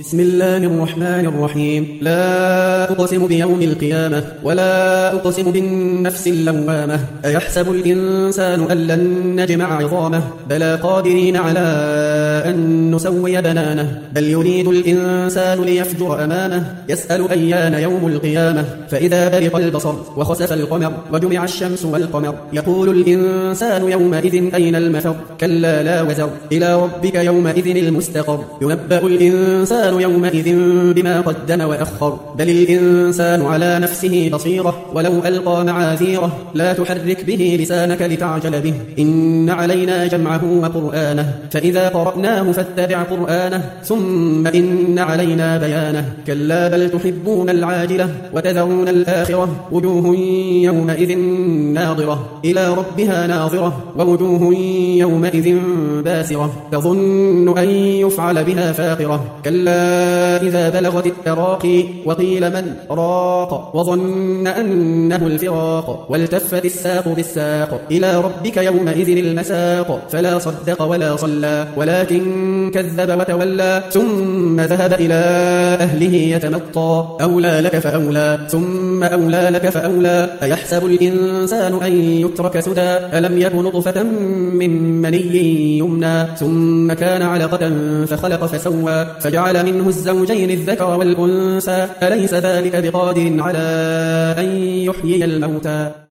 بسم الله الرحمن الرحيم. لا أقسم بيوم القيامة ولا أقسم بالنفس اللوامة. أيحسب الإنسان أن لن نجمع عظامه بلى قادرين على أن نسوي بنانه بل يريد الإنسان ليفجر أمامه يسأل أيان يوم القيامة فإذا برق البصر وخسف القمر وجمع الشمس والقمر يقول الإنسان يومئذ أين المفر كلا لا وزر إلى ربك يومئذ المستقر ينبأ الإنسان يومئذ بما قدم وأخر بل الإنسان على نفسه بصيرة ولو ألقى معاذيره لا تحرك به لسانك لتعجل به إن علينا جمعه وقرآنه فإذا قرأناه فاتبع قرآنه ثم إن علينا بيانه كلا بل تحبون العاجلة وتذرون الآخرة وجوه يومئذ ناظرة إلى ربها ناظرة ووجوه يومئذ باسرة تظن أن يفعل بها فاقرة كلا إذا بلغت التراقي وقيل من راق وظن أنه الفراق والتفت الساق بالساق إلى ربك يومئذ المساق فلا صدق ولا صلى ولكن كذب وتولى ثم ذهب إلى أهله يتمطى أولى لك فأولى ثم أولى لك فأولى أيحسب الإنسان أن يترك سدى ألم يك نطفة من مني يمنى ثم كان علقة فخلق فسوى فجعل منه الزوجين الذكر والأنثى أليس ذلك بقادر على أن يحيي الموتى